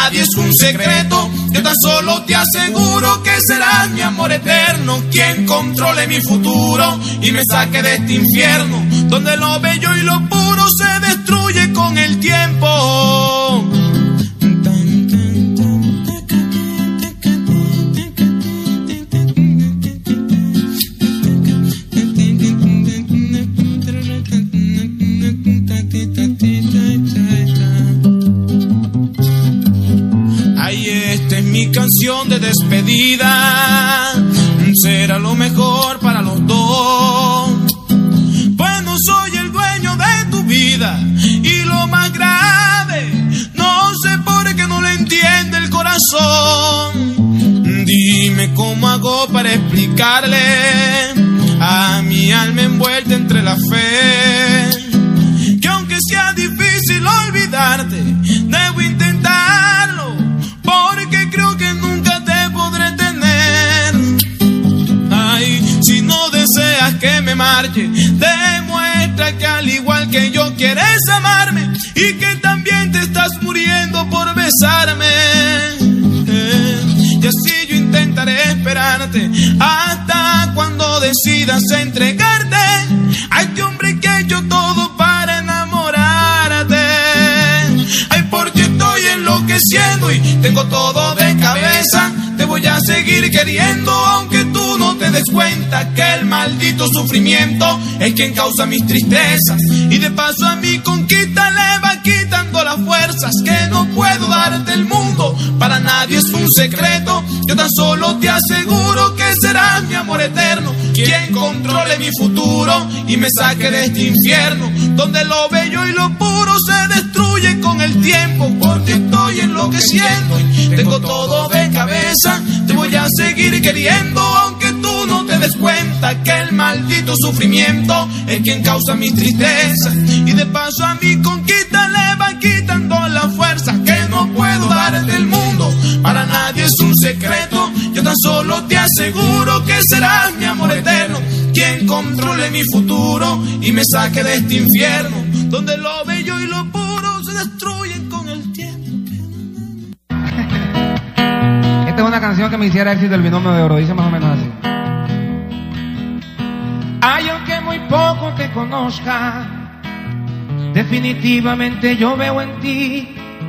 nadie es un secreto. Yo tan solo te aseguro que serás mi amor eterno, quien controle mi futuro y me saque de este infierno, donde lo bello y lo puro se destruye con el tiempo. Mi canción de despedida será lo mejor para los dos, pues no soy el dueño de tu vida, y lo más grave, no sé por qué no lo entiende el corazón. Dime cómo hago para explicarle a mi alma envuelta entre la fe, que aunque sea difícil olvidarte, debo intentarlo, porque creo que nunca te podré tener. Ay, si no deseas que me marche, demuestra que al igual que yo quieres amarme, y que también te estás muriendo por besarme. Y así yo intentaré esperarte hasta cuando decidas entregarte a este hombre que he hecho todo para enamorarte. Ay, porque estoy enloqueciendo y tengo todo de cabeza. Te voy a seguir queriendo aunque tú no te des cuenta que el maldito sufrimiento es quien causa mis tristezas, y de paso a mi conquista le va quitando las fuerzas. Que no puedo darte el mundo, para nadie es un secreto. Yo tan solo te aseguro que serás mi amor eterno, quien controle mi futuro y me saque de este infierno, donde lo bello y lo puro se destruye con el tiempo. Porque estoy enloqueciendo y tengo todo de cabeza. Te voy a seguir queriendo aunque tú no te des cuenta que el maldito sufrimiento es quien causa mi tristeza, y de paso a mi conquista le van quitando la fuerza. Que no puedo darte el mundo, para nadie es un secreto. Yo tan solo te aseguro que serás mi amor eterno, quien controle mi futuro y me saque de este infierno, donde lo bello y lo puro se destruyen con el tiempo. Esta es una canción que me hiciera éxito el binomio de oro, dice más o menos así. Ay, aunque muy poco te conozca, definitivamente yo veo en ti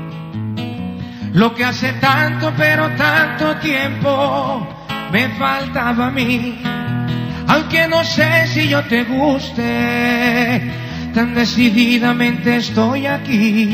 lo que hace tanto, pero tanto tiempo me faltaba a mí. Aunque no sé si yo te guste, tan decididamente estoy aquí.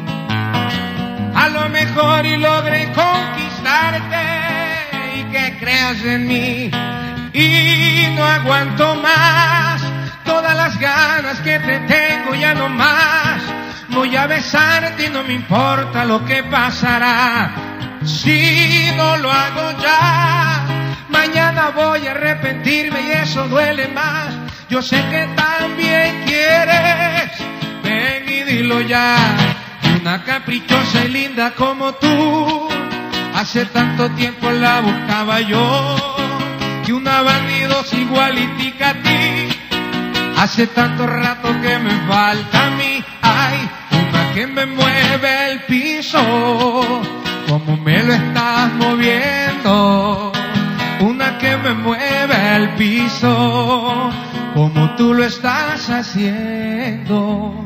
A lo mejor y logré conquistarte y que creas en mí, y no aguanto más todas las ganas que te tengo, ya no más. Voy a besarte y no me importa lo que pasará. Si no lo hago ya, mañana voy a arrepentirme y eso duele más. Yo sé que también quieres, ven y dilo ya. Una caprichosa y linda como tú, hace tanto tiempo la buscaba yo. Y una bandidosa igualitica a ti, hace tanto rato que me falta a mí. Ay, una que me mueve el piso, como me lo estás moviendo. Una que me mueve el piso, como tú lo estás haciendo.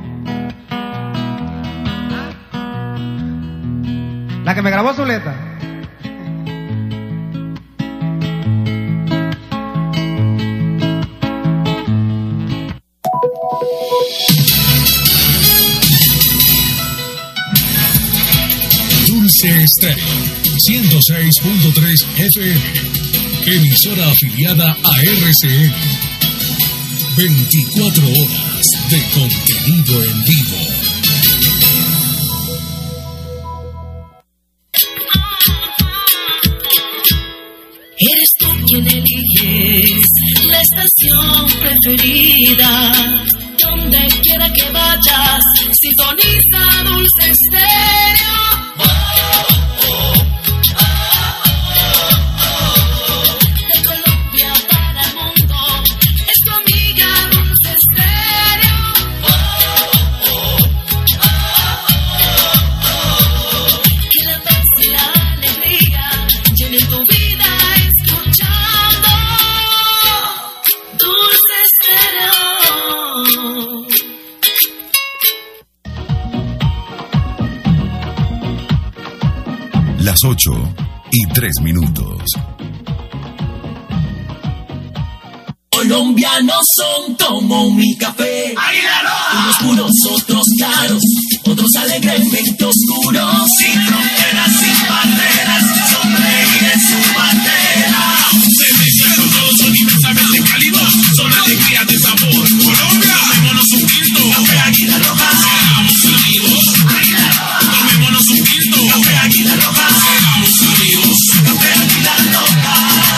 La que me grabó Zuleta. Dulce Estéreo 106.3 FM, emisora afiliada a RCN. 24 horas de contenido en vivo. Eres tú quien eliges la estación preferida. Donde quiera que vayas, sintoniza Dulce Estéreo. De Colombia para el mundo, es tu amiga Dulce Estéreo. Que la paz Las 8:03. Colombianos son como mi café. Unos puros, otros claros, otros alegremente oscuros. Sin fronteras, sin barreras, sonreír en su bandera. Se mezclan todos, son inmensamente cálidos, son alegría de sabor. Colombia, tomémonos un tinto. Café Águila Roja, seamos amigos. Tomémonos un tinto. Café Águila Roja, seamos amigos. Café Águila Roja.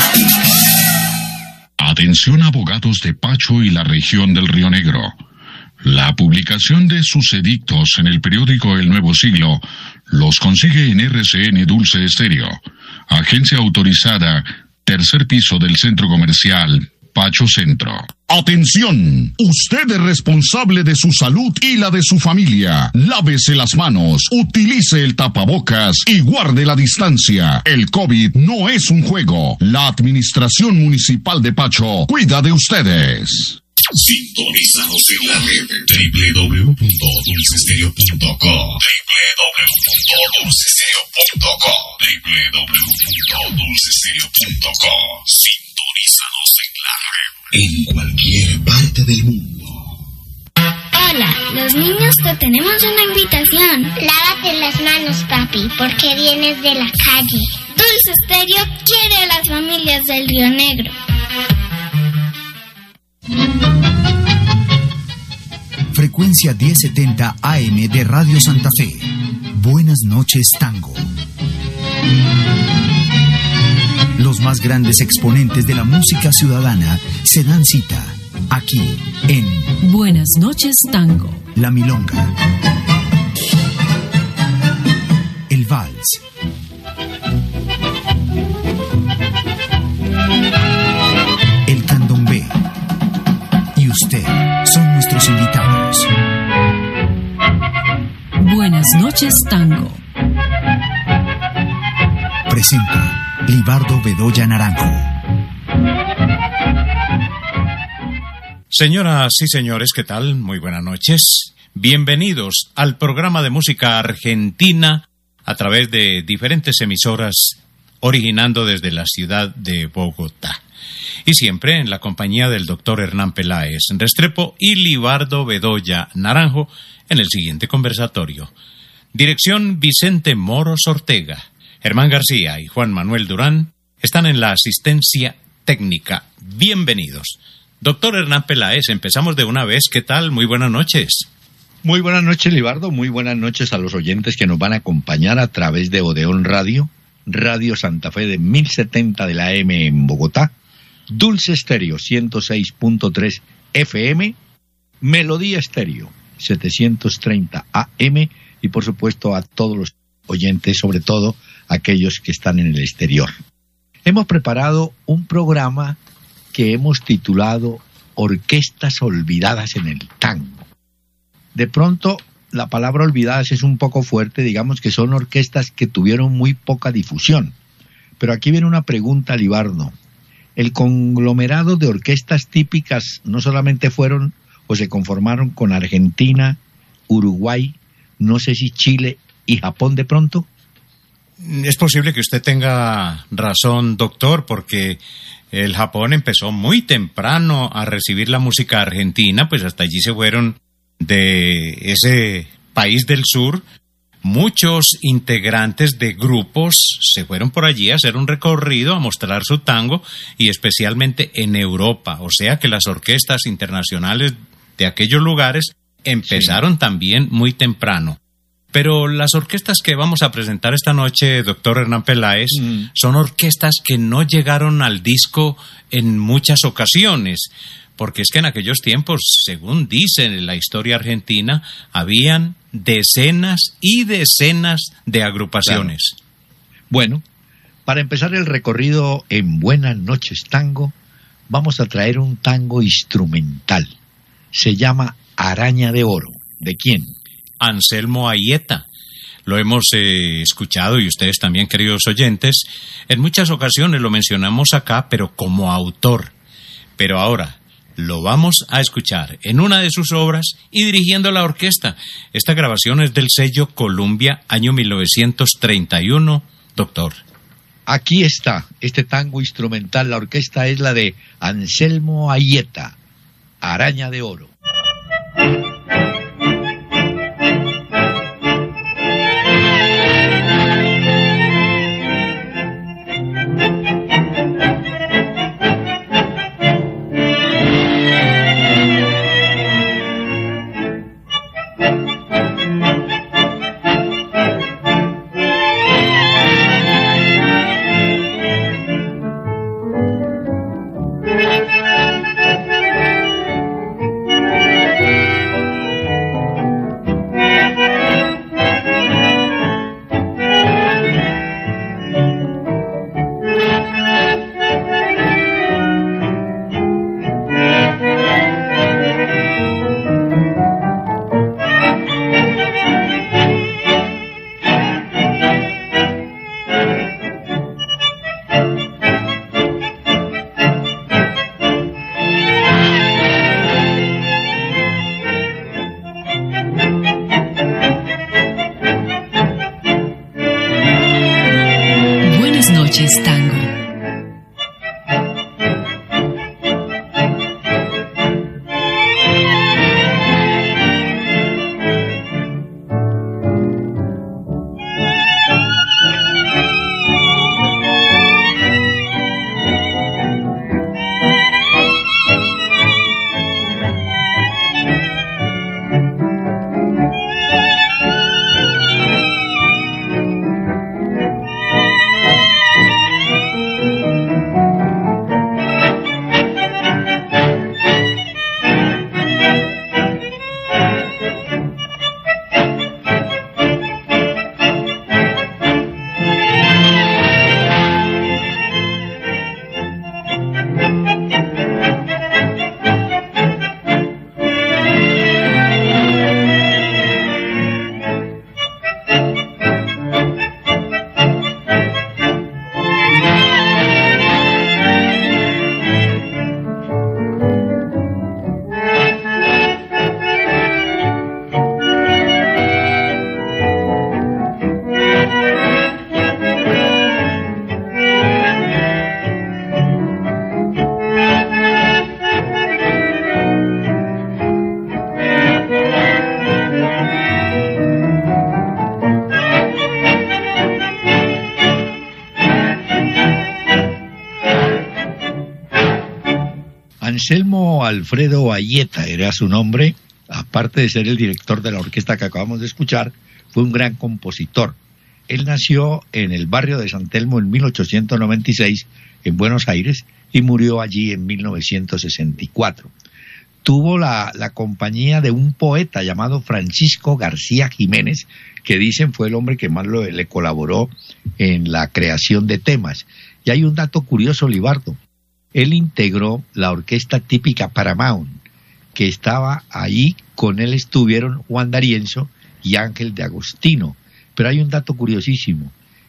Atención abogados de Pacho y la región del Río Negro. La publicación de sus edictos en el periódico El Nuevo Siglo los consigue en RCN Dulce Estéreo, agencia autorizada, tercer piso del centro comercial Pacho Centro. ¡Atención! Usted es responsable de su salud y la de su familia. Lávese las manos, utilice el tapabocas y guarde la distancia. El COVID no es un juego. La Administración Municipal de Pacho cuida de ustedes. Sintonízanos en la red www.dulcestereo.co, www.dulcestereo.co. Sintonízanos en la red en cualquier parte del mundo. Hola, los niños te tenemos una invitación. Lávate las manos, papi, porque vienes de la calle. Dulce Estéreo quiere a las familias del Río Negro. Frecuencia 1070 AM de Radio Santa Fe. Buenas noches, Tango. Los más grandes exponentes de la música ciudadana se dan cita aquí en Buenas noches, Tango. La Milonga, el Vals, el Candombe y usted son nuestros invitados. Buenas noches, Tango. Presenta Libardo Bedoya Naranjo. Señoras y señores, ¿qué tal? Muy buenas noches. Bienvenidos al programa de música argentina a través de diferentes emisoras originando desde la ciudad de Bogotá. Y siempre en la compañía del doctor Hernán Peláez Restrepo y Libardo Bedoya Naranjo en el siguiente conversatorio. Dirección Vicente Moros Ortega. Germán García y Juan Manuel Durán están en la asistencia técnica. Bienvenidos. Doctor Hernán Peláez, empezamos de una vez. ¿Qué tal? Muy buenas noches. Muy buenas noches, Libardo. Muy buenas noches a los oyentes que nos van a acompañar a través de Odeón Radio, Radio Santa Fe de 1070 de la AM en Bogotá, Dulce Estéreo 106.3 FM, Melodía Estéreo 730 AM y por supuesto a todos los oyentes, sobre todo aquellos que están en el exterior. Hemos preparado un programa que hemos titulado Orquestas Olvidadas en el Tango. De pronto, la palabra olvidadas es un poco fuerte, digamos que son orquestas que tuvieron muy poca difusión. Pero aquí viene una pregunta, Libardo. ¿El conglomerado de orquestas típicas no solamente fueron o se conformaron con Argentina, Uruguay, no sé si Chile y Japón de pronto? Es posible que usted tenga razón, doctor, porque el Japón empezó muy temprano a recibir la música argentina, pues hasta allí se fueron de ese país del sur. Muchos integrantes de grupos se fueron por allí a hacer un recorrido, a mostrar su tango, y especialmente en Europa. O sea que las orquestas internacionales de aquellos lugares empezaron también muy temprano. Pero las orquestas que vamos a presentar esta noche, doctor Hernán Peláez, son orquestas que no llegaron al disco en muchas ocasiones, porque es que en aquellos tiempos, según dicen la historia argentina, habían decenas y decenas de agrupaciones. Claro. Bueno, para empezar el recorrido en Buenas noches, Tango, vamos a traer un tango instrumental. Se llama Araña de Oro. ¿De quién? Anselmo Aieta. Lo hemos escuchado, y ustedes también, queridos oyentes, en muchas ocasiones lo mencionamos acá, pero como autor. Pero ahora lo vamos a escuchar en una de sus obras y dirigiendo la orquesta. Esta grabación es del sello Columbia, año 1931, doctor. Aquí está, este tango instrumental, la orquesta es la de Anselmo Aieta, Araña de Oro. Tango. Anselmo Alfredo Aieta era su nombre. Aparte de ser el director de la orquesta que acabamos de escuchar, fue un gran compositor. Él nació en el barrio de San Telmo en 1896 en Buenos Aires y murió allí en 1964. Tuvo la compañía de un poeta llamado Francisco García Jiménez, que dicen fue el hombre que más le colaboró en la creación de temas. Y hay un dato curioso, Libardo. Él integró la orquesta típica Paramount, que estaba ahí, con él estuvieron Juan D'Arienzo y Ángel de Agostino. Pero hay un dato curiosísimo.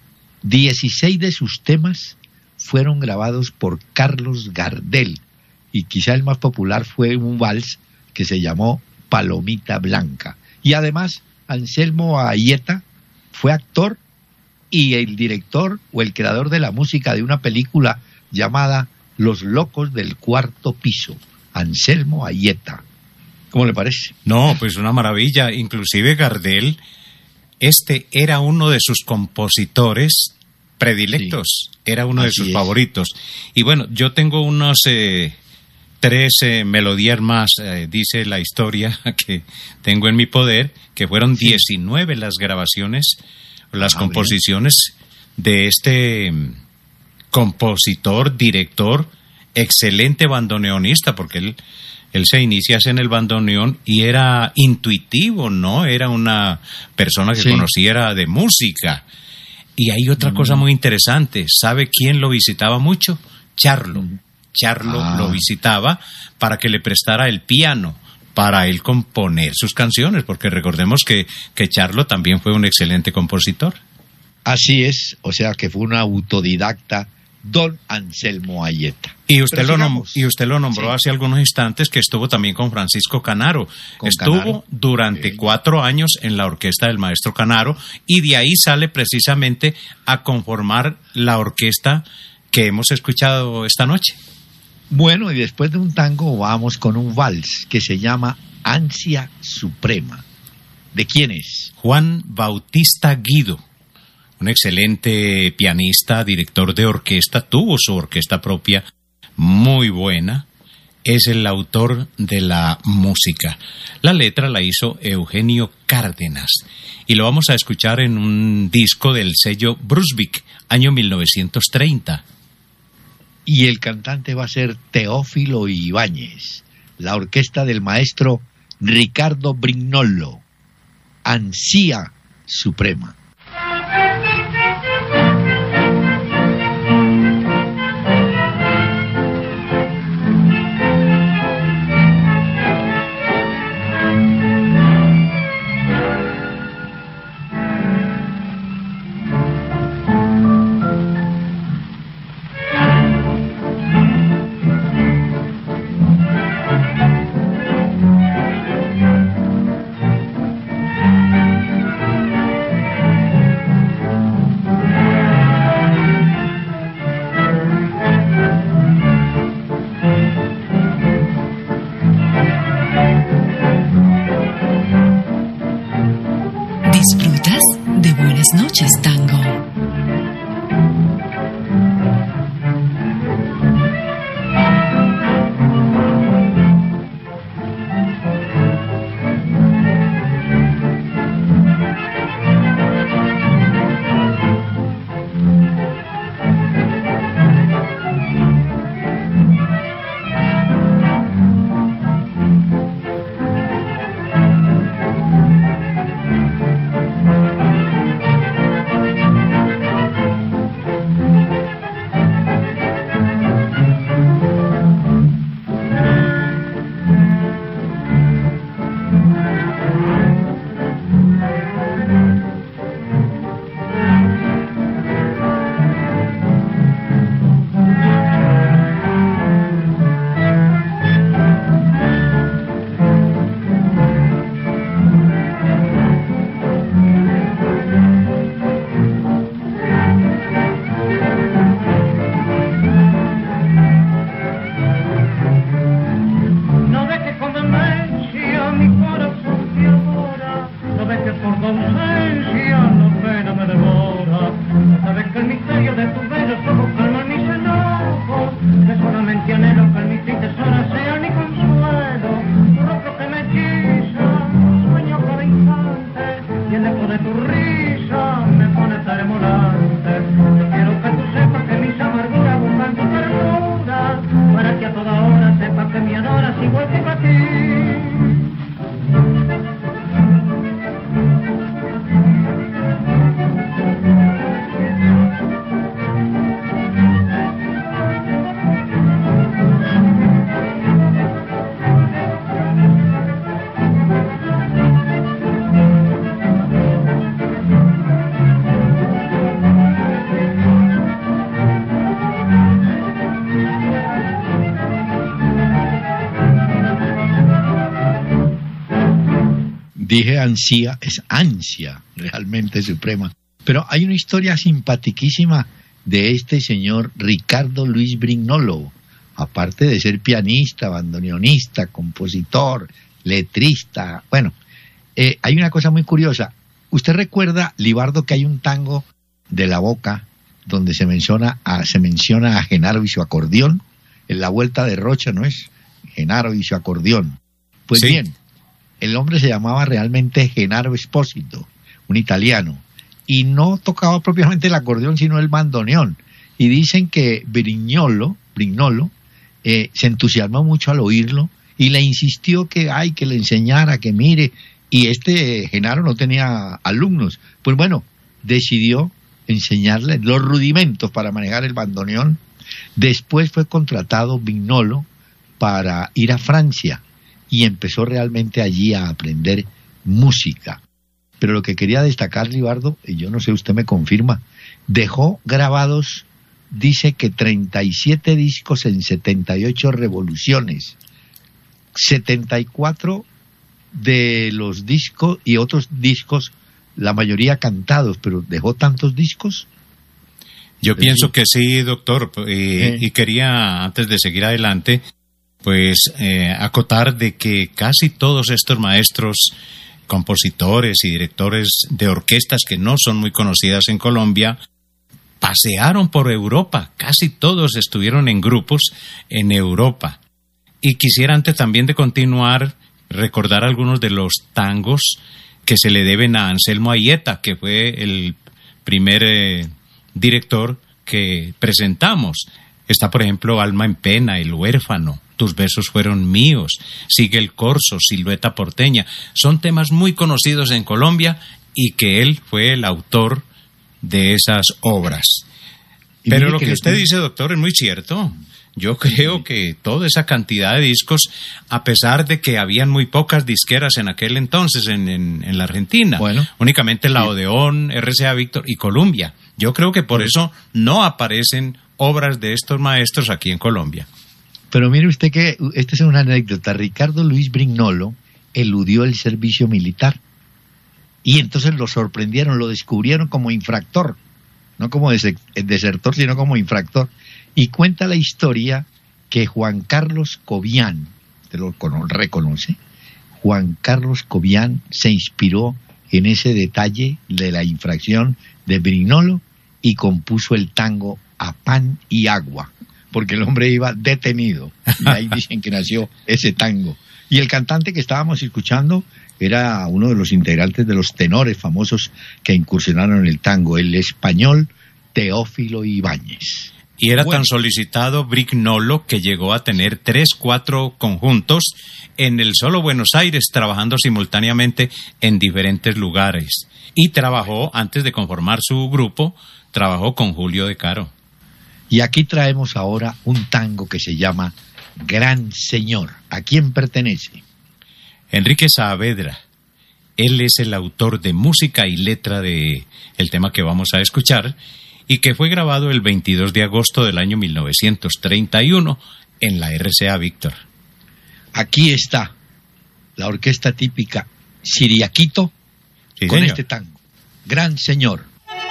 16 de sus temas fueron grabados por Carlos Gardel, y quizá el más popular fue un vals que se llamó Palomita Blanca. Y además, Anselmo Aieta fue actor y el director o el creador de la música de una película llamada Los Locos del Cuarto Piso. Anselmo Aieta. ¿Cómo le parece? No, pues una maravilla. Inclusive Gardel, era uno de sus compositores predilectos, sí, era uno de sus favoritos. Y bueno, yo tengo unos 3 melodías más, dice la historia que tengo en mi poder, que fueron 19 las grabaciones, las composiciones de este compositor, director, excelente bandoneonista, porque él se inicia en el bandoneón y era intuitivo, ¿no? Era una persona que conociera de música. Y hay otra cosa muy interesante. ¿Sabe quién lo visitaba mucho? Charlo. Charlo lo visitaba para que le prestara el piano para él componer sus canciones, porque recordemos que Charlo también fue un excelente compositor. Así es, o sea que fue un autodidacta don Anselmo Ayeta. Y usted lo nombró hace algunos instantes, que estuvo también con Francisco Canaro. Estuvo durante 4 años en la orquesta del maestro Canaro, y de ahí sale precisamente a conformar la orquesta que hemos escuchado esta noche. Bueno, y después de un tango vamos con un vals que se llama Ansia Suprema. ¿De quién es? Juan Bautista Guido, un excelente pianista, director de orquesta, tuvo su orquesta propia muy buena, es el autor de la música. La letra la hizo Eugenio Cárdenas y lo vamos a escuchar en un disco del sello Brunswick, año 1930. Y el cantante va a ser Teófilo Ibáñez, la orquesta del maestro Ricardo Brignolo, Ansia Suprema. Disfrutas de Buenas noches, Tango. Dije ansia, es ansia realmente suprema. Pero hay una historia simpaticísima de este señor Ricardo Luis Brignolo. Aparte de ser pianista, bandoneonista, compositor, letrista, bueno, hay una cosa muy curiosa. ¿Usted recuerda, Libardo, que hay un tango de La Boca donde se menciona a Genaro y su acordeón? En La Vuelta de Rocha, ¿no es? Genaro y su acordeón. Pues sí. Bien, el hombre se llamaba realmente Genaro Espósito, un italiano, y no tocaba propiamente el acordeón, sino el bandoneón. Y dicen que Brignolo se entusiasmó mucho al oírlo y le insistió que le enseñara, que mire, y Genaro no tenía alumnos. Pues bueno, decidió enseñarle los rudimentos para manejar el bandoneón. Después fue contratado Brignolo para ir a Francia y empezó realmente allí a aprender música. Pero lo que quería destacar, Libardo, y yo no sé, usted me confirma, dejó grabados dice que 37 discos en 78 revoluciones, 74 de los discos y otros discos, la mayoría cantados, pero ¿dejó tantos discos? Yo pienso que sí, doctor, y quería, antes de seguir adelante, pues acotar de que casi todos estos maestros, compositores y directores de orquestas que no son muy conocidas en Colombia, pasearon por Europa, casi todos estuvieron en grupos en Europa. Y quisiera, antes también de continuar, recordar algunos de los tangos que se le deben a Anselmo Aieta, que fue el primer director que presentamos. Está, por ejemplo, Alma en Pena, El Huérfano, Tus besos fueron míos, Sigue el corso, Silueta porteña. Son temas muy conocidos en Colombia y que él fue el autor de esas obras. Pero lo que usted dice, doctor, es muy cierto. Yo creo que toda esa cantidad de discos, a pesar de que habían muy pocas disqueras en aquel entonces en la Argentina, únicamente la Odeón, RCA Víctor y Columbia. Yo creo que por eso no aparecen obras de estos maestros aquí en Colombia. Pero mire usted que, esta es una anécdota, Ricardo Luis Brignolo eludió el servicio militar y entonces lo sorprendieron, lo descubrieron como infractor, no como desertor, sino como infractor. Y cuenta la historia que Juan Carlos Cobian, usted lo reconoce, Juan Carlos Cobian se inspiró en ese detalle de la infracción de Brignolo y compuso el tango A Pan y Agua, porque el hombre iba detenido. Y ahí dicen que nació ese tango. Y el cantante que estábamos escuchando era uno de los integrantes de los tenores famosos que incursionaron en el tango, el español Teófilo Ibáñez. Y era tan solicitado Brignolo que llegó a tener 3-4 conjuntos en el solo Buenos Aires, trabajando simultáneamente en diferentes lugares. Y trabajó, antes de conformar su grupo, trabajó con Julio De Caro. Y aquí traemos ahora un tango que se llama Gran Señor. ¿A quién pertenece? Enrique Saavedra. Él es el autor de música y letra de el tema que vamos a escuchar, y que fue grabado el 22 de agosto del año 1931 en la RCA Víctor. Aquí está la orquesta típica Siriaquito con señor. Este tango, Gran Señor.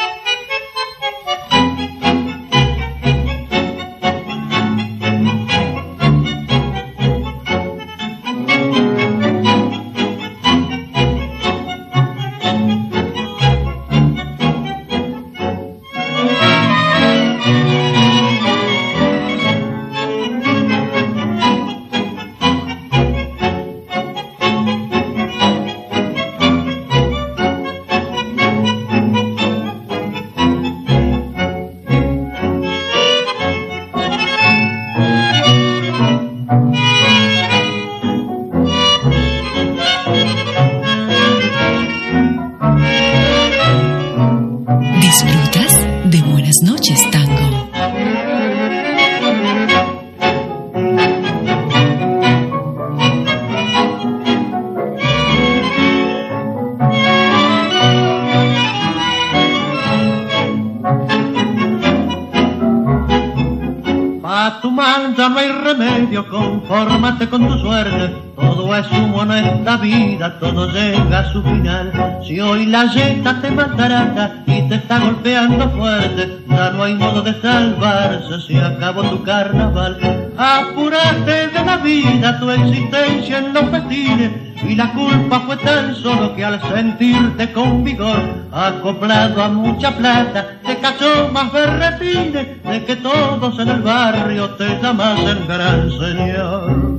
Confórmate con tu suerte, todo es humo en esta vida, todo llega a su final. Si hoy la yeta te maltrata y te está golpeando fuerte, ya no hay modo de salvarse, se acabó tu carnaval. Apúrate de la vida, tu existencia en los festines, y la culpa fue tan solo que al sentirte con vigor, acoplado a mucha plata, te cachó más berretines de que todos en el barrio te llamasen Gran Señor.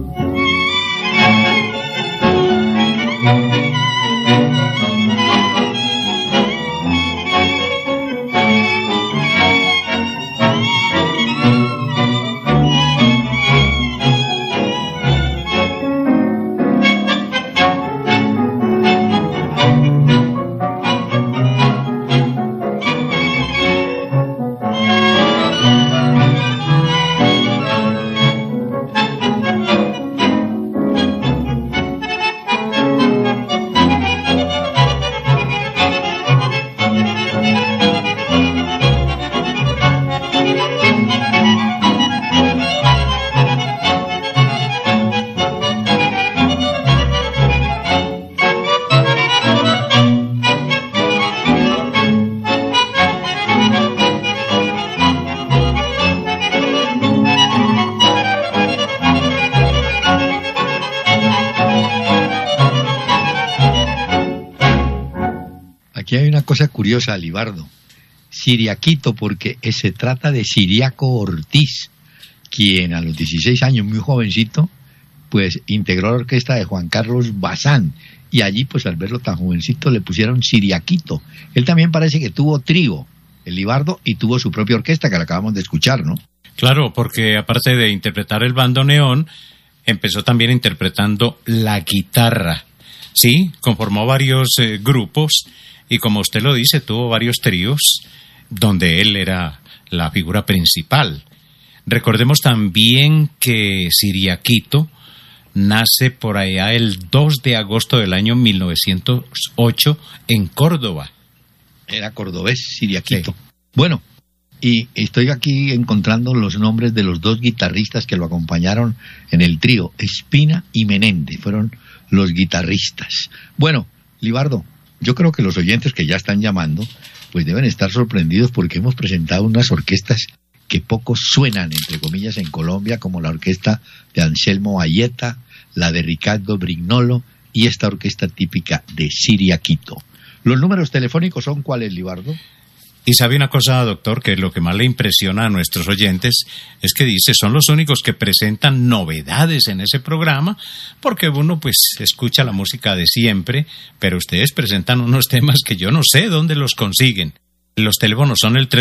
cosa curiosa, Libardo. Siriaquito, porque se trata de Siriaco Ortiz, quien a los 16 años, muy jovencito, pues integró la orquesta de Juan Carlos Bazán, y allí pues al verlo tan jovencito le pusieron Siriaquito. Él también parece que tuvo trío, el Libardo, y tuvo su propia orquesta que la acabamos de escuchar, ¿no? Claro, porque aparte de interpretar el bandoneón, empezó también interpretando la guitarra. Sí, conformó varios grupos y, como usted lo dice, tuvo varios tríos donde él era la figura principal. Recordemos también que Siriaquito nace por allá el 2 de agosto del año 1908 en Córdoba. Era cordobés, Siriaquito. Sí. Bueno, y estoy aquí encontrando los nombres de los dos guitarristas que lo acompañaron en el trío. Espina y Menéndez fueron los guitarristas. Bueno, Libardo, yo creo que los oyentes que ya están llamando pues deben estar sorprendidos porque hemos presentado unas orquestas que poco suenan, entre comillas, en Colombia, como la orquesta de Anselmo Ayeta, la de Ricardo Brignolo y esta orquesta típica de Siriaquito. ¿Los números telefónicos son cuáles, Libardo? Y sabe una cosa, doctor, que lo que más le impresiona a nuestros oyentes es que dice, son los únicos que presentan novedades en ese programa, porque uno pues escucha la música de siempre, pero ustedes presentan unos temas que yo no sé dónde los consiguen. Los teléfonos son el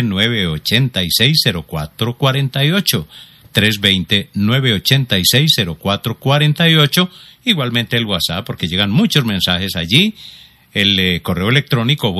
320-986-0448, 320-986-0448, igualmente el WhatsApp, porque llegan muchos mensajes allí. El correo electrónico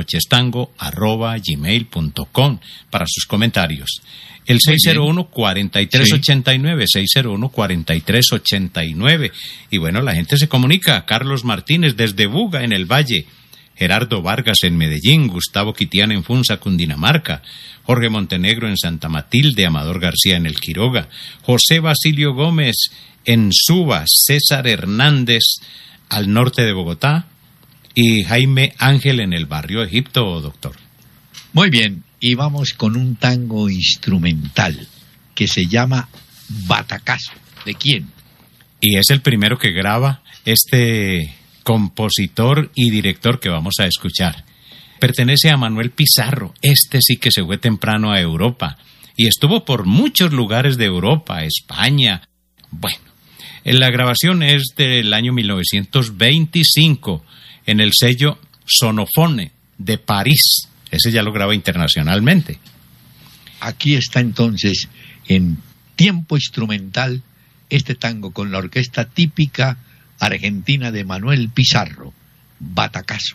buenasnochеstango@gmail.com para sus comentarios. El 601-4389, 601-4389. Y bueno, la gente se comunica. Carlos Martínez desde Buga, en el Valle. Gerardo Vargas en Medellín. Gustavo Quitiana en Funza, Cundinamarca. Jorge Montenegro en Santa Matilde. Amador García en El Quiroga. José Basilio Gómez en Suba. César Hernández al norte de Bogotá. Y Jaime Ángel en el barrio Egipto, doctor. Muy bien, y vamos con un tango instrumental que se llama Batacazo. ¿De quién? Y es el primero que graba este compositor y director que vamos a escuchar. Pertenece a Manuel Pizarro. Este sí que se fue temprano a Europa y estuvo por muchos lugares de Europa, España. Bueno, la grabación es del año 1925. En el sello Sonofone de París. Ese ya lo graba internacionalmente. Aquí está entonces, en tiempo instrumental, este tango con la orquesta típica argentina de Manuel Pizarro, Batacazo.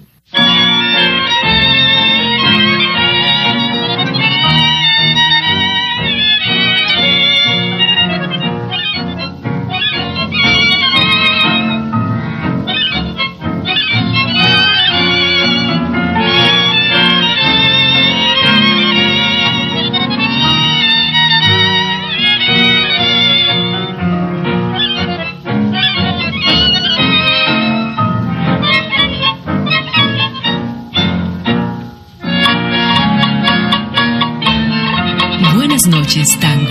Buenas noches, tango.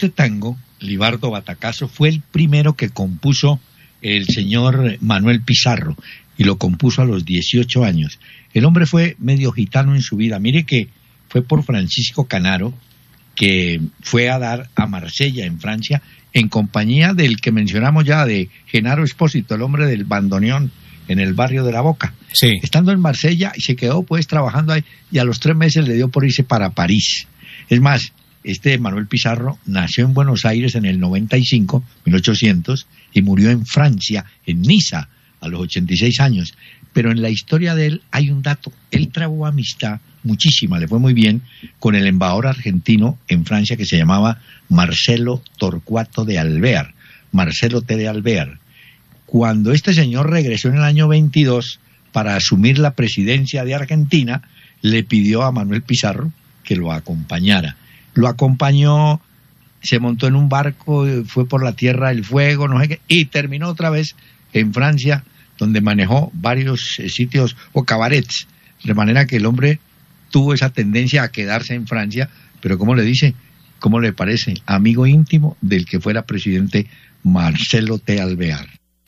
Este tango, Libardo Batacazo, fue el primero que compuso el señor Manuel Pizarro, y lo compuso a los 18 años. El hombre fue medio gitano en su vida. Mire que fue por Francisco Canaro, que fue a dar a Marsella, en Francia, en compañía del que mencionamos ya, de Genaro Espósito, el hombre del bandoneón en el barrio de La Boca. Sí. Estando en Marsella, y se quedó pues trabajando ahí, y a los 3 meses le dio por irse para París. Es más, este Manuel Pizarro nació en Buenos Aires en el 95, 1800, y murió en Francia, en Niza, a los 86 años. Pero en la historia de él hay un dato: él trabó amistad muchísima, le fue muy bien, con el embajador argentino en Francia que se llamaba Marcelo Torcuato de Alvear, Marcelo T. de Alvear. Cuando este señor regresó en el año 22 para asumir la presidencia de Argentina, le pidió a Manuel Pizarro que lo acompañara. Lo acompañó, se montó en un barco, fue por la Tierra del Fuego, no sé qué, y terminó otra vez en Francia, donde manejó varios sitios o cabarets, de manera que el hombre tuvo esa tendencia a quedarse en Francia, pero ¿cómo le dice? ¿Cómo le parece? Amigo íntimo del que fuera presidente Marcelo T. Alvear.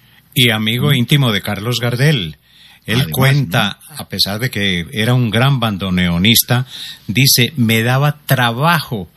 Y amigo íntimo de Carlos Gardel. Él además cuenta, ¿no?, a pesar de que era un gran bandoneonista, dice: me daba trabajo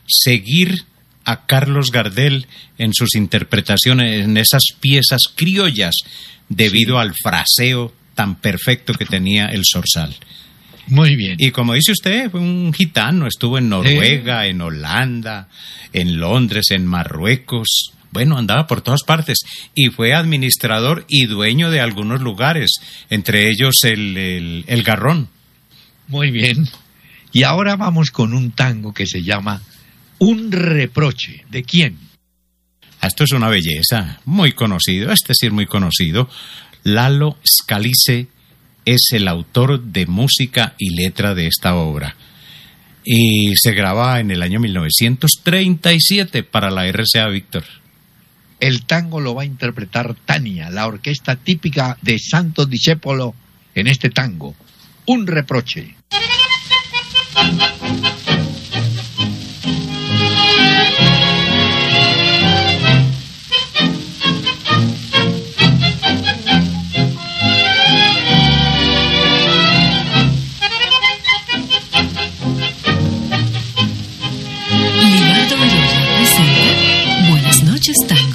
seguir a Carlos Gardel en sus interpretaciones, en esas piezas criollas, debido al fraseo tan perfecto que tenía el zorzal. Muy bien. Y como dice usted, fue un gitano, estuvo en Noruega, en Holanda, en Londres, en Marruecos. Bueno, andaba por todas partes y fue administrador y dueño de algunos lugares, entre ellos el Garrón. Muy bien. Y ahora vamos con un tango que se llama Un reproche. ¿De quién? Esto es una belleza, muy conocido, este sí es muy conocido. Lalo Scalise es el autor de música y letra de esta obra. Y se graba en el año 1937 para la RCA Víctor. El tango lo va a interpretar Tania, la orquesta típica de Santo Discépolo, en este tango, Un reproche. Libardo Bedoya presenta Buenas noches, tango.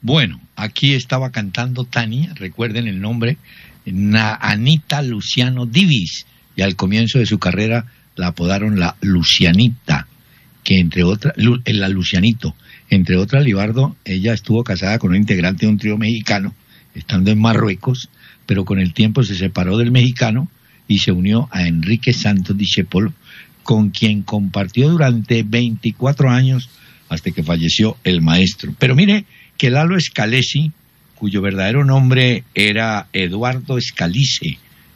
Bueno, aquí estaba cantando Tania, recuerden el nombre, Anita Luciano Divis, y al comienzo de su carrera la apodaron la Lucianita, que entre otras, la Lucianito, entre otras, Libardo, ella estuvo casada con un integrante de un trío mexicano, estando en Marruecos, pero con el tiempo se separó del mexicano y se unió a Enrique Santos Discépolo, con quien compartió durante 24 años hasta que falleció el maestro. Pero mire que Lalo Scalesi, cuyo verdadero nombre era Eduardo Scalise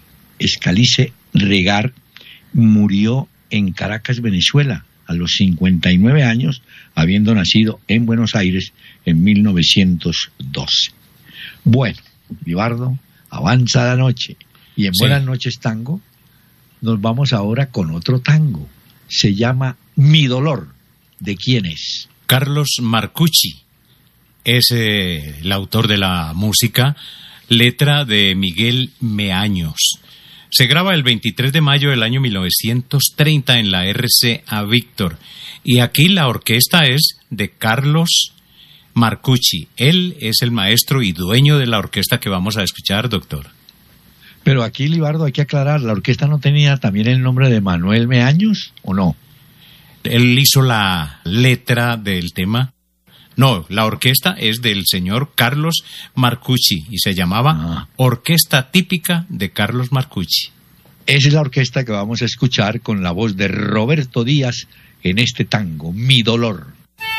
Regar, murió en Caracas, Venezuela, a los 59 años, habiendo nacido en Buenos Aires en 1912. Bueno, Libardo, avanza la noche, y en Buenas noches Tango nos vamos ahora con otro tango. Se llama Mi Dolor. ¿De quién es? Carlos Marcucci es el autor de la música, letra de Miguel Meaños. Se graba el 23 de mayo del año 1930 en la RCA Víctor. Y aquí la orquesta es de Carlos Marcucci. Él es el maestro y dueño de la orquesta que vamos a escuchar, doctor. Pero aquí, Libardo, hay que aclarar, ¿la orquesta no tenía también el nombre de Manuel Meaños o no? Él hizo la letra del tema. No, la orquesta es del señor Carlos Marcucci y se llamaba Orquesta Típica de Carlos Marcucci. Esa es la orquesta que vamos a escuchar con la voz de Roberto Díaz en este tango, Mi Dolor.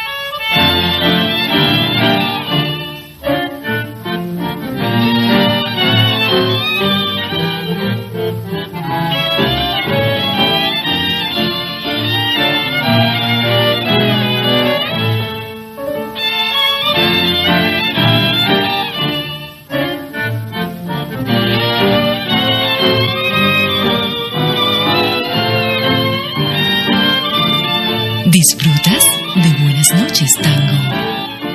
¿Disfrutas de Buenas noches, Tango?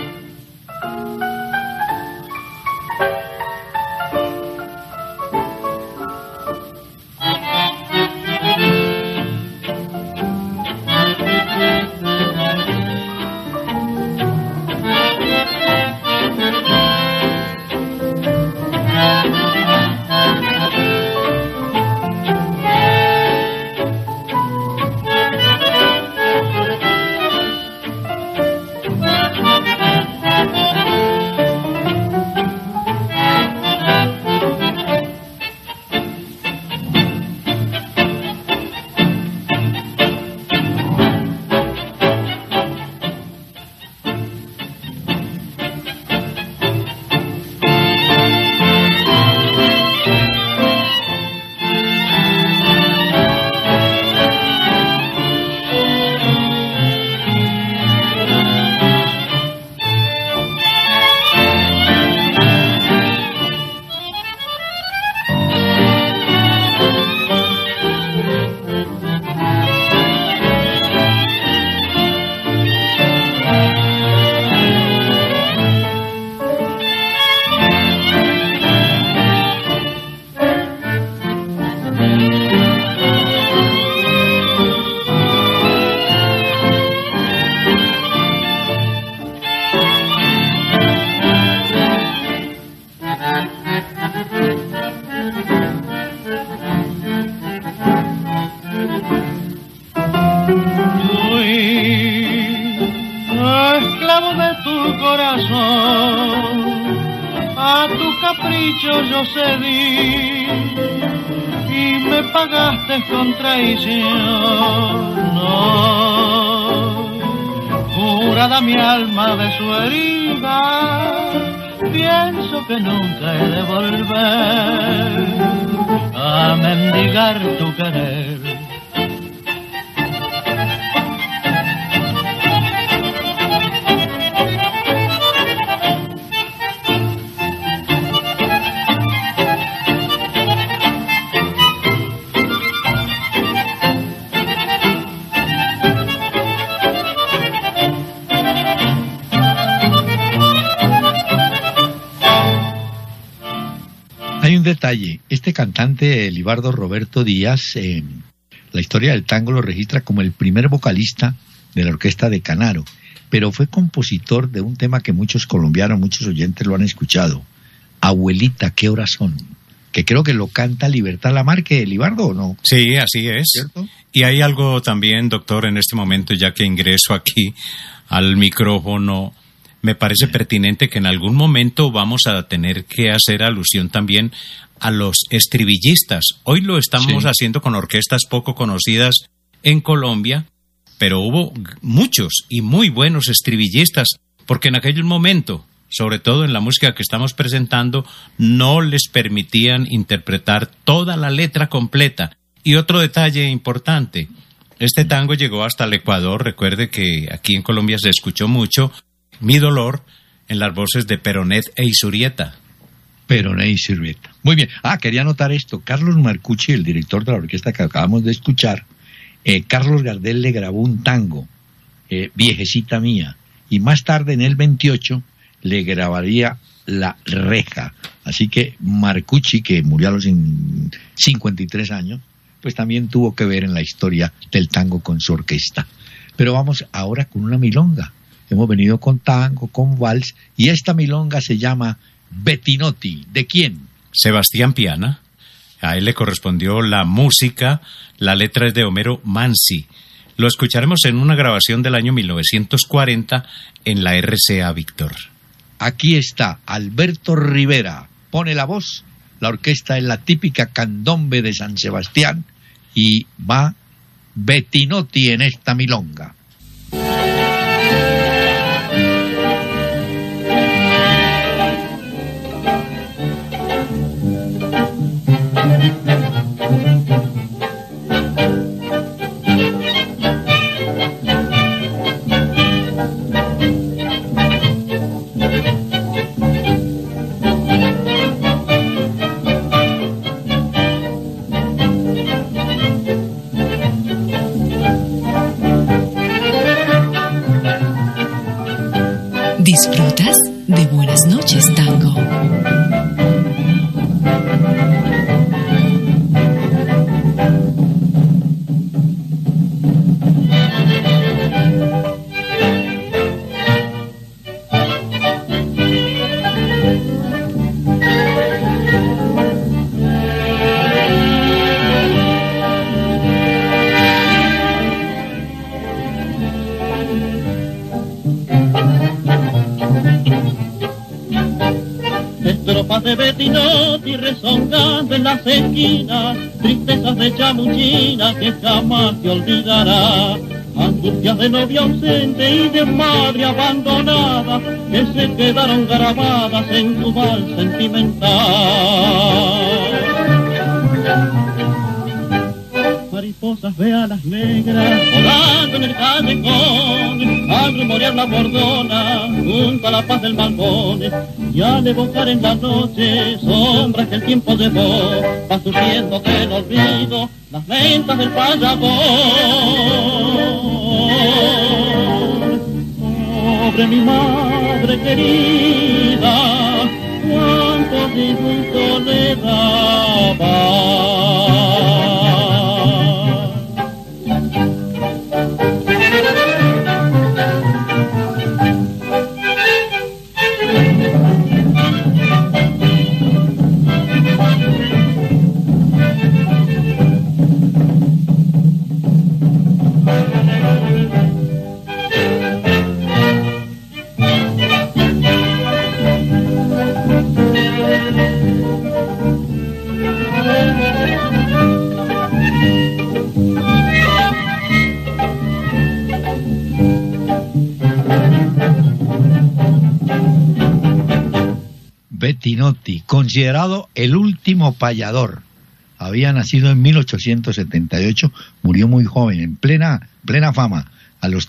Yo cedí y me pagaste con traición. No, curada mi alma de su herida, pienso que nunca he de volver a mendigar tu querer. Detalle, este cantante Libardo Roberto Díaz, la historia del tango lo registra como el primer vocalista de la orquesta de Canaro, pero fue compositor de un tema que muchos colombianos, muchos oyentes lo han escuchado. Abuelita, ¿qué horas son? Que creo que lo canta Libertad Lamarque, Libardo, ¿o no? Sí, así es. ¿Cierto? Y hay algo también, doctor, en este momento, ya que ingreso aquí al micrófono, me parece pertinente que en algún momento vamos a tener que hacer alusión también a los estribillistas. Hoy lo estamos haciendo con orquestas poco conocidas en Colombia, pero hubo muchos y muy buenos estribillistas, porque en aquel momento, sobre todo en la música que estamos presentando, no les permitían interpretar toda la letra completa. Y otro detalle importante, este tango llegó hasta el Ecuador. Recuerde que aquí en Colombia se escuchó mucho Mi Dolor en las voces de Peronet e Isurieta. Peronet y Isurieta. Muy bien. Quería anotar esto. Carlos Marcucci, el director de la orquesta que acabamos de escuchar, Carlos Gardel le grabó un tango, Viejecita Mía, y más tarde, en el 28, le grabaría La Reja. Así que Marcucci, que murió a los 53 años, pues también tuvo que ver en la historia del tango con su orquesta. Pero vamos ahora con una milonga. Hemos venido con tango, con vals, y esta milonga se llama Bettinotti. ¿De quién? Sebastián Piana. A él le correspondió la música, la letra es de Homero Mansi. Lo escucharemos en una grabación del año 1940 en la RCA Víctor. Aquí está Alberto Rivera, pone la voz, la orquesta es la típica candombe de San Sebastián y va Bettinotti en esta milonga. ¿Disfrutas de Buenas noches, Tango? De Bettinotti rezongando en las esquinas, tristezas de chamuchina que jamás te olvidará, angustias de novia ausente y de madre abandonada que se quedaron grabadas en tu vals sentimental. Mariposas de alas negras volando en el callejón, al rumorear la bordona junto a la paz del balcón, y al evocar en la noche sombras que el tiempo llevó, va surgiendo del olvido las ventas del payador. Pobre mi madre querida, cuánto disgusto le daba. Bettinotti, considerado el último payador. Había nacido en 1878, murió muy joven, en plena fama, a los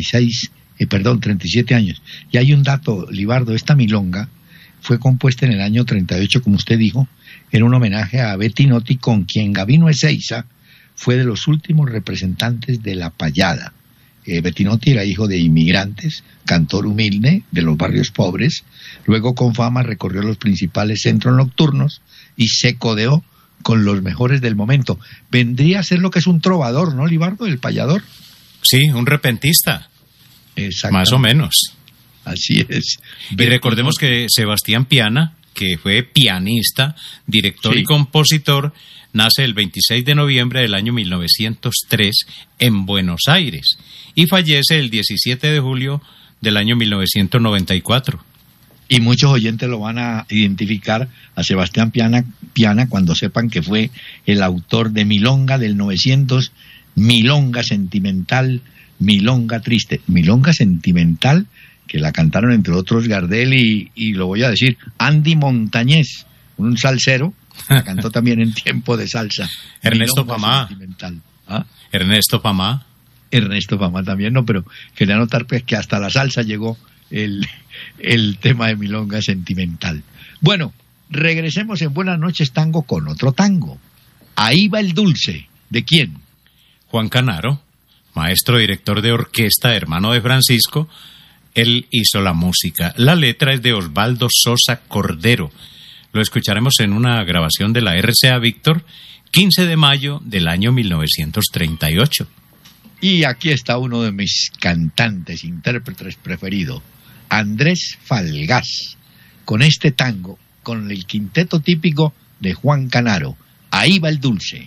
37 años. Y hay un dato, Libardo, esta milonga fue compuesta en el año 38, como usted dijo, en un homenaje a Bettinotti, con quien Gabino Ezeiza fue de los últimos representantes de la payada. Bettinotti era hijo de inmigrantes, cantor humilde de los barrios pobres, luego con fama recorrió los principales centros nocturnos y se codeó con los mejores del momento. Vendría a ser lo que es un trovador, ¿no, Libardo, el payador? Sí, un repentista. Más o menos. Así es. Y recordemos que Sebastián Piana, que fue pianista, director y compositor, nace el 26 de noviembre del año 1903 en Buenos Aires y fallece el 17 de julio del año 1994. Y muchos oyentes lo van a identificar a Sebastián Piana cuando sepan que fue el autor de Milonga del 900, Milonga Sentimental, Milonga Triste. Milonga Sentimental, que la cantaron entre otros Gardel y lo voy a decir, Andy Montañez, un salsero, la cantó también en tiempo de salsa. Ernesto Pamá. ¿Ah? Ernesto Pamá también, no, pero quería notar pues que hasta la salsa llegó el tema de Milonga Sentimental. Bueno, regresemos en Buenas noches Tango con otro tango. Ahí va el dulce. ¿De quién? Juan Canaro, maestro director de orquesta, hermano de Francisco. Él hizo la música. La letra es de Osvaldo Sosa Cordero. Lo escucharemos en una grabación de la RCA Víctor, 15 de mayo del año 1938. Y aquí está uno de mis cantantes, intérpretes preferidos, Andrés Falgás, con este tango, con el quinteto típico de Juan Canaro. Ahí va el dulce.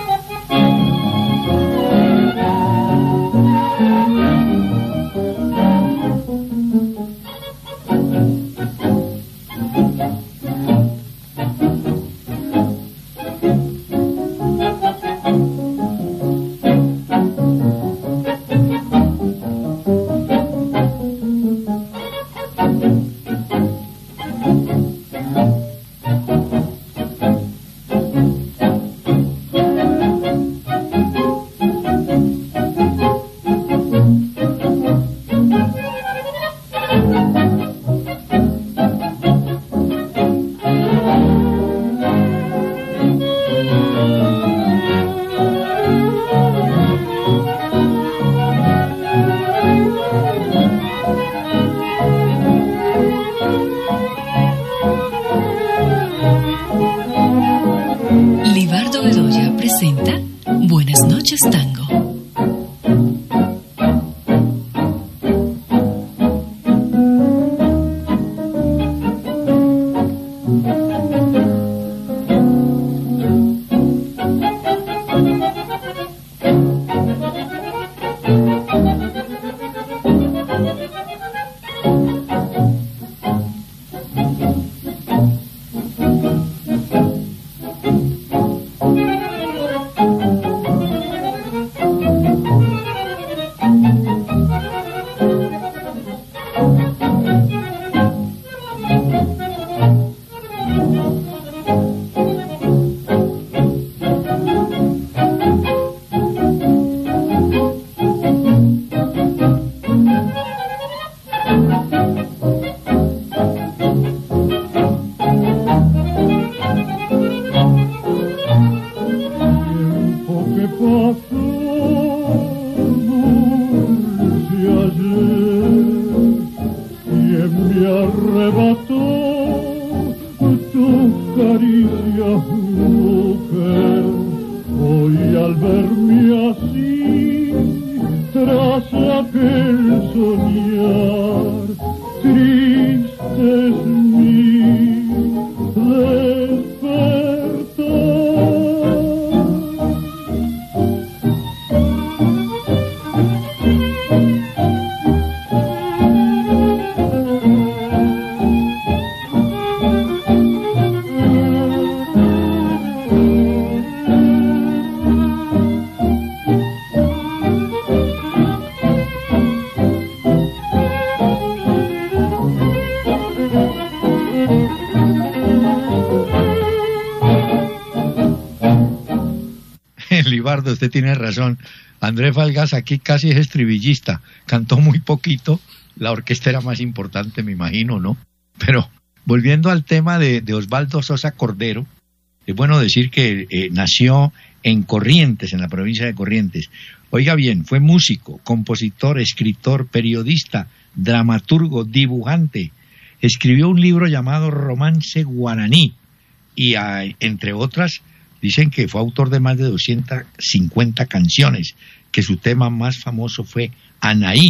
Libardo, usted tiene razón. Andrés Falgás aquí casi es estribillista, cantó muy poquito, la orquesta era más importante, me imagino, ¿no? Pero volviendo al tema de Osvaldo Sosa Cordero, es bueno decir que nació en Corrientes, en la provincia de Corrientes. Oiga bien, fue músico, compositor, escritor, periodista, dramaturgo, dibujante. Escribió un libro llamado Romance Guaraní y entre otras dicen que fue autor de más de 250 canciones, que su tema más famoso fue Anaí,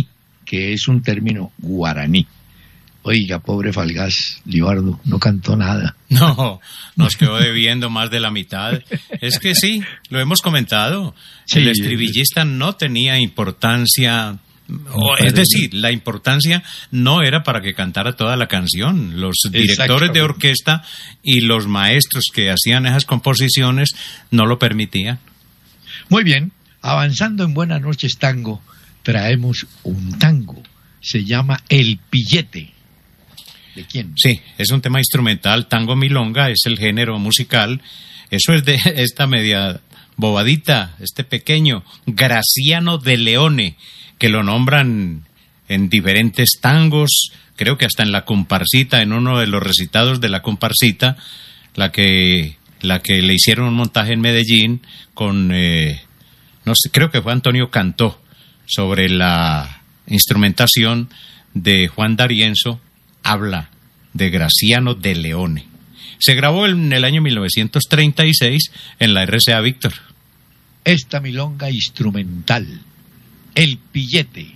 que es un término guaraní. Oiga, pobre Falgás, Libardo, no cantó nada. No, nos quedó debiendo más de la mitad. Es que sí, lo hemos comentado. Sí, el estribillista no tenía importancia, es decir, la importancia no era para que cantara toda la canción. Los directores de orquesta y los maestros que hacían esas composiciones no lo permitían. Muy bien, avanzando en Buenas noches Tango, traemos un tango. Se llama El Pillete. ¿De quién? Sí, es un tema instrumental, tango milonga, es el género musical. Eso es de esta media bobadita, este pequeño Graciano de Leone, que lo nombran en diferentes tangos, creo que hasta en la comparsita, en uno de los recitados de la comparsita, la que le hicieron un montaje en Medellín con, no sé, creo que fue Antonio Cantó, sobre la instrumentación de Juan D'Arienzo, habla de Graciano de Leone. Se grabó en el año 1936 en la RCA Víctor. Esta milonga instrumental, El Pillete.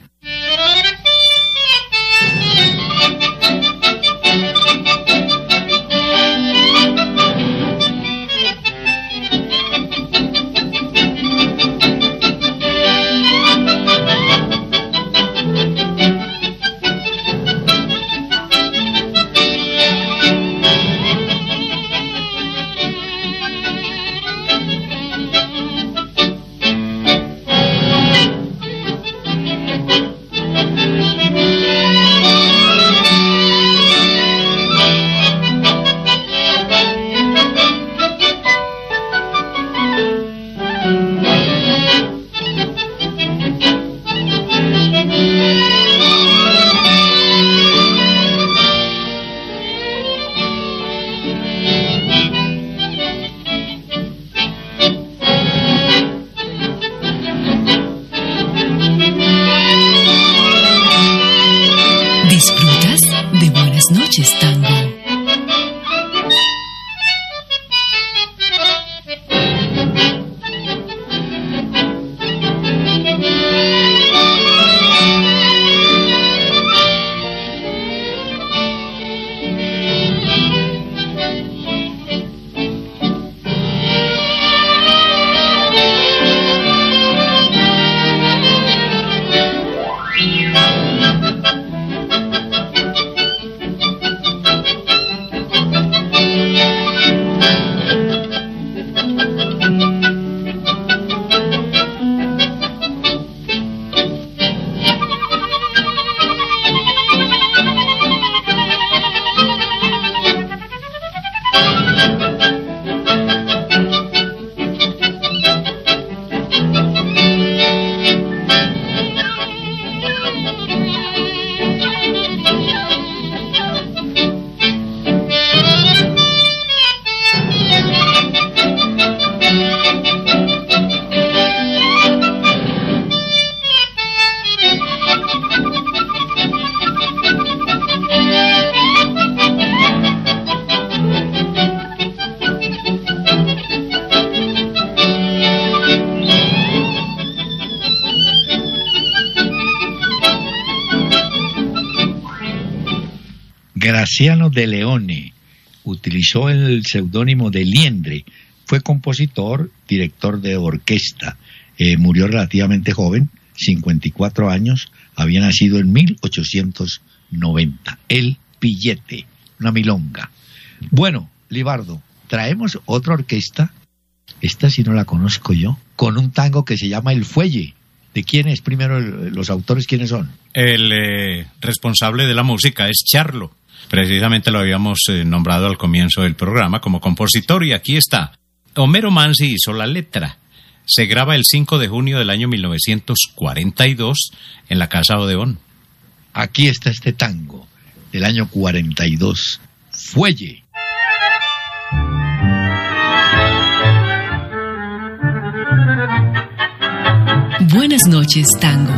Graciano de Leone utilizó el seudónimo de Liendre, fue compositor, director de orquesta, murió relativamente joven, 54 años, había nacido en 1890. El Pillete, una milonga. Bueno, Libardo, traemos otra orquesta, esta sí no la conozco yo, con un tango que se llama El Fuelle. ¿De quién es primero los autores? ¿Quiénes son? El responsable de la música es Charlo. Precisamente lo habíamos nombrado al comienzo del programa como compositor y aquí está. Homero Manzi hizo la letra. Se graba el 5 de junio del año 1942 en la Casa Odeón. Aquí está este tango del año 42, Fuelle. Buenas noches, Tango.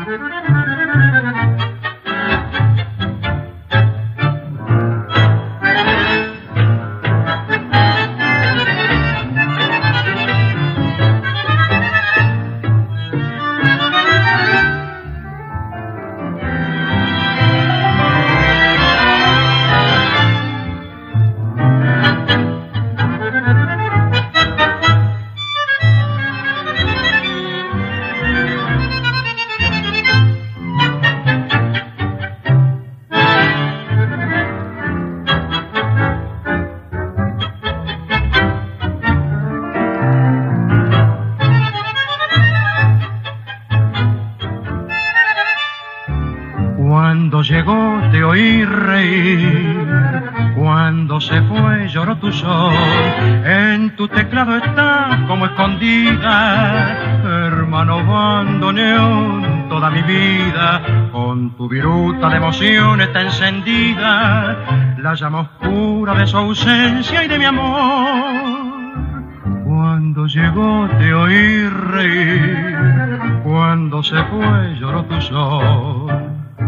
Cuando llegó te oí reír, cuando se fue lloró tu sol, en tu teclado está como escondida, hermano bandoneón, toda mi vida, con tu viruta de emoción está encendida, la llama oscura de su ausencia y de mi amor. Cuando llegó te oí reír, cuando se fue lloró tu sol.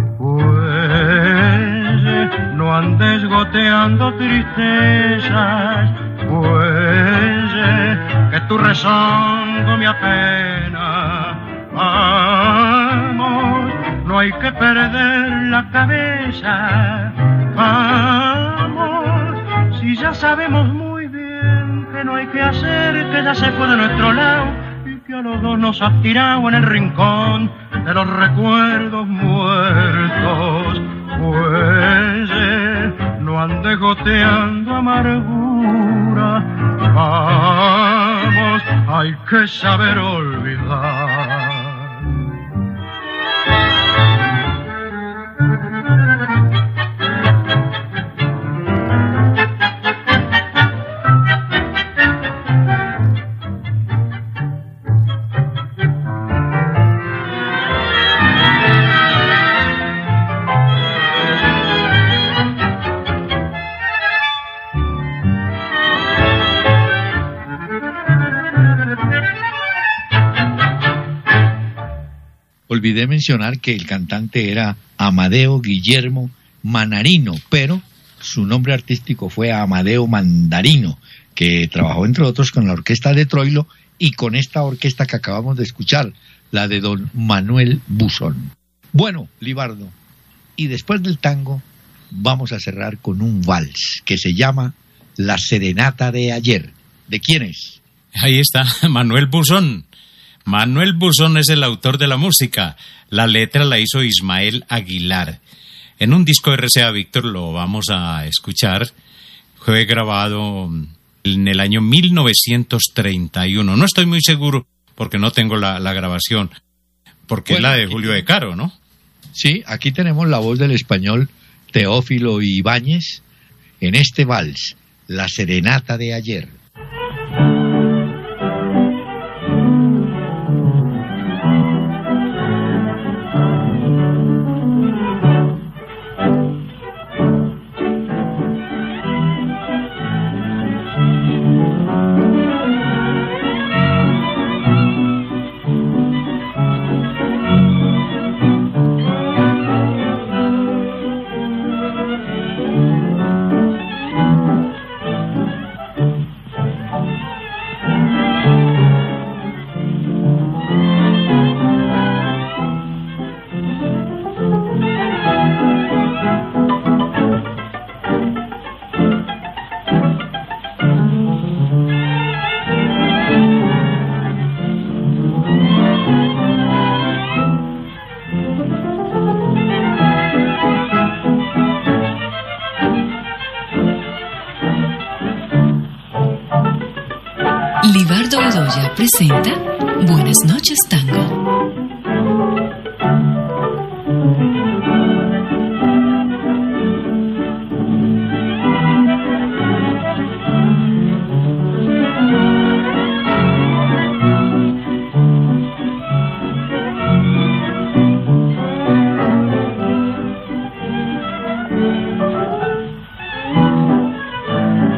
Pues no andes goteando tristezas, pues que tu rezongo me apena. Vamos, no hay que perder la cabeza. Vamos, si ya sabemos muy bien que no hay que hacer, que ya se fue de nuestro lado y que a los dos nos ha tirado en el rincón de los recuerdos muertos, pues no andes goteando amargura. Vamos, hay que saber olvidar. Olvidé mencionar que el cantante era Amadeo Guillermo Manarino, pero su nombre artístico fue Amadeo Mandarino, que trabajó entre otros con la orquesta de Troilo y con esta orquesta que acabamos de escuchar, la de don Manuel Buzón. Bueno, Libardo, y después del tango vamos a cerrar con un vals que se llama La Serenata de Ayer. ¿De quién es? Ahí está, Manuel Buzón. Manuel Buzón es el autor de la música. La letra la hizo Ismael Aguilar. En un disco RCA Víctor lo vamos a escuchar. Fue grabado en el año 1931. No estoy muy seguro porque no tengo la grabación. Porque bueno, es la de Julio De Caro, ¿no? Sí, aquí tenemos la voz del español Teófilo Ibáñez en este vals, La Serenata de Ayer. Libardo Bedoya presenta Buenas noches, Tango.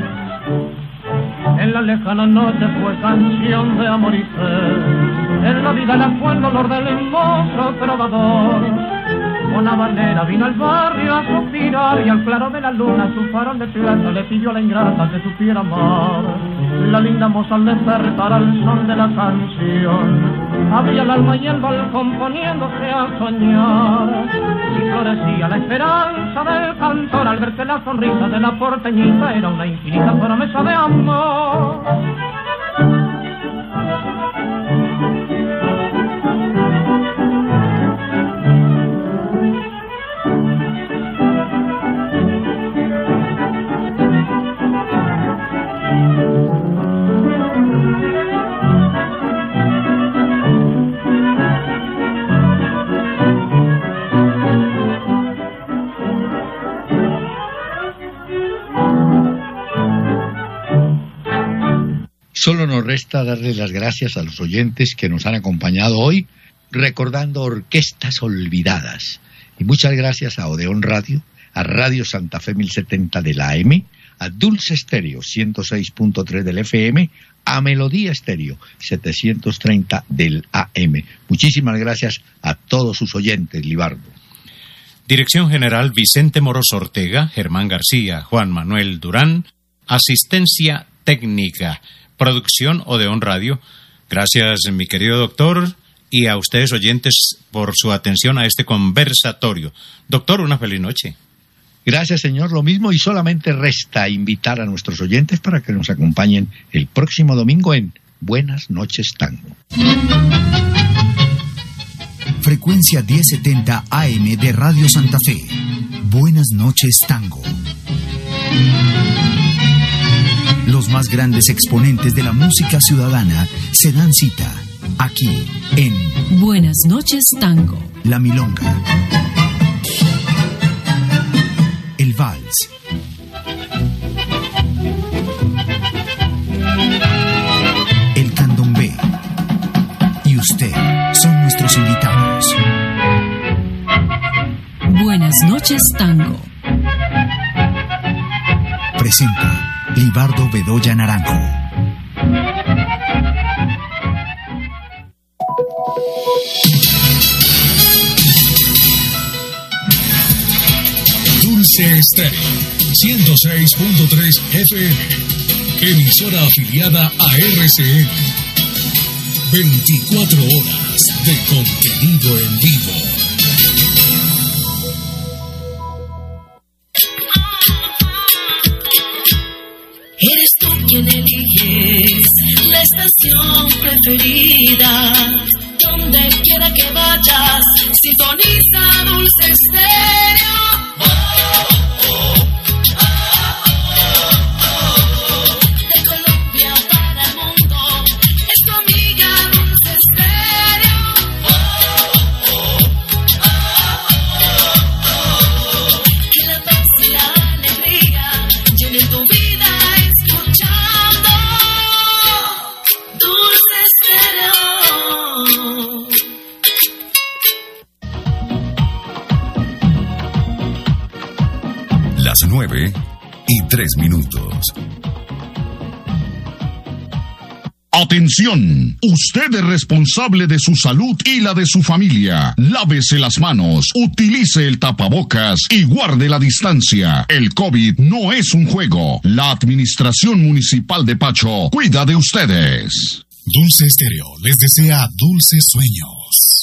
Lejana noche fue canción de amor y fe, en la vida la fue el dolor del hermoso trovador. Con habanera vino al barrio a suspirar y al claro de la luna su farol de plata le pidió a la ingrata que supiera amar. La linda moza al despertar al son de la canción abría el alma y el balcón poniéndose a soñar. Y florecía la esperanza del cantor al ver que la sonrisa de la porteñita era una infinita promesa de amor. Solo nos resta darles las gracias a los oyentes que nos han acompañado hoy, recordando orquestas olvidadas. Y muchas gracias a Odeón Radio, a Radio Santa Fe 1070 de la AM, a Dulce Estéreo 106.3 del FM, a Melodía Estéreo 730 del AM. Muchísimas gracias a todos sus oyentes, Libardo. Dirección General Vicente Moros Ortega, Germán García, Juan Manuel Durán. Asistencia técnica. Producción Odeón Radio. Gracias, mi querido doctor, y a ustedes oyentes por su atención a este conversatorio. Doctor, una feliz noche. Gracias, señor, lo mismo, y solamente resta invitar a nuestros oyentes para que nos acompañen el próximo domingo en Buenas Noches Tango. Frecuencia 1070 AM de Radio Santa Fe. Buenas Noches Tango. Los más grandes exponentes de la música ciudadana se dan cita aquí en Buenas Noches Tango. La Milonga, el Vals, el Candombe y usted son nuestros invitados. Buenas Noches Tango. Presenta Libardo Bedoya Naranjo. Dulce Estéreo 106.3 FM, emisora afiliada a RCN. 24 horas de contenido en vivo. Eres tú quien eliges la estación preferida. Donde quiera que vayas, sintoniza Dulce Estéreo. De Colombia para el mundo, es tu amiga Dulce Estéreo. Que la paz y la alegría llenen tu vida. Las 9:03. Atención, usted es responsable de su salud y la de su familia. Lávese las manos, utilice el tapabocas y guarde la distancia. El COVID no es un juego. La Administración Municipal de Pacho cuida de ustedes. Dulce Estéreo les desea dulces sueños.